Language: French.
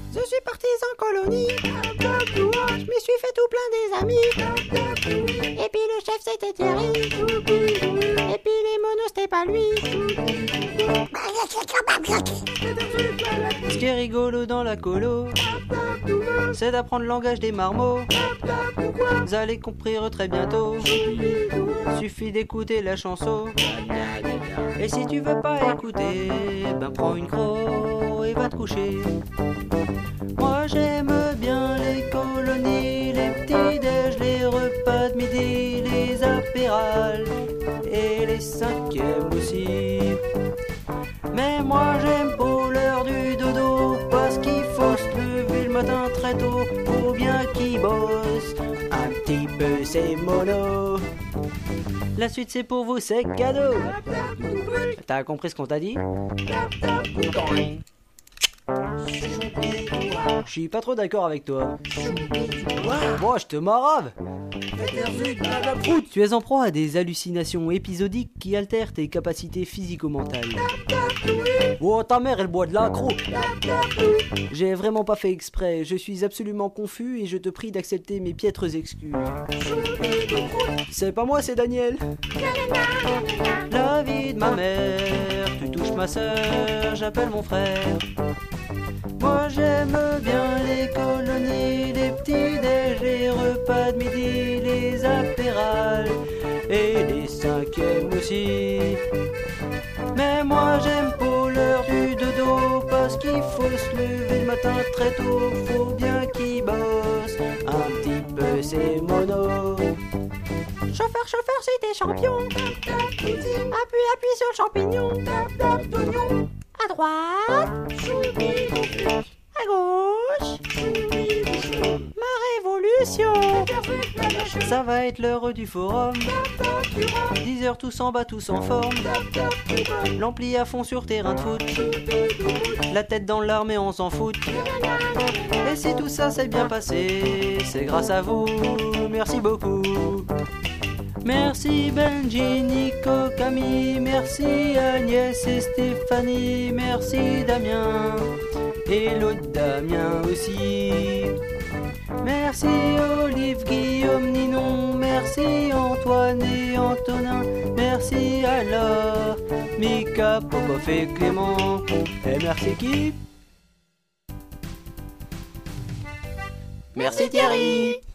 Je suis parti en colonie. Je me suis fait tout plein des amis. Et puis le chef c'était Thierry. Et puis les monos c'était pas lui. Ce qui est rigolo dans la colo, c'est d'apprendre le langage des marmots. Vous allez comprendre très bientôt. Suffit d'écouter la chanson. Et si tu veux pas écouter, ben prends une croix et va te coucher. Moi j'aime bien les colonies, les petits-déj, les repas de midi, les apérales et les cinquièmes aussi. Mais moi j'aime pas l'heure du dodo, parce qu'il faut se lever le matin très tôt, pour bien qu'il bosse un petit peu c'est mono. La suite c'est pour vous, c'est cadeau. T'as compris ce qu'on t'a dit? Je suis pas trop d'accord avec toi. Moi, je te marave. Tu es en proie à des hallucinations épisodiques qui altèrent tes capacités physico-mentales. Oh, ta mère, elle boit de l'accro. J'ai vraiment pas fait exprès. Je suis absolument confus et je te prie d'accepter mes piètres excuses. C'est pas moi, c'est Daniel. La vie de ma mère, tu touches ma sœur, j'appelle mon frère. Moi j'aime bien les colonies, les petits-déj, les repas de midi, les apérales et les cinquièmes aussi. Mais moi j'aime pas l'heure du dodo, parce qu'il faut se lever le matin très tôt, faut bien qu'il bosse un petit peu c'est mono. Chauffeur, chauffeur, c'est des champions. Appuie sur le champignon. À droite. À gauche. Ma révolution. Ça va être l'heure du forum. 10h tous en bas, tous en forme. L'ampli à fond sur terrain de foot. La tête dans l'arme et on s'en fout. Et si tout ça s'est bien passé, c'est grâce à vous, merci beaucoup. Merci Benji, Nico, Camille, merci Agnès et Stéphanie, merci Damien et l'autre Damien aussi. Merci Olive, Guillaume, Ninon, merci Antoine et Antonin, merci Allah, Mika, Popov et Clément, et merci qui? Merci Thierry.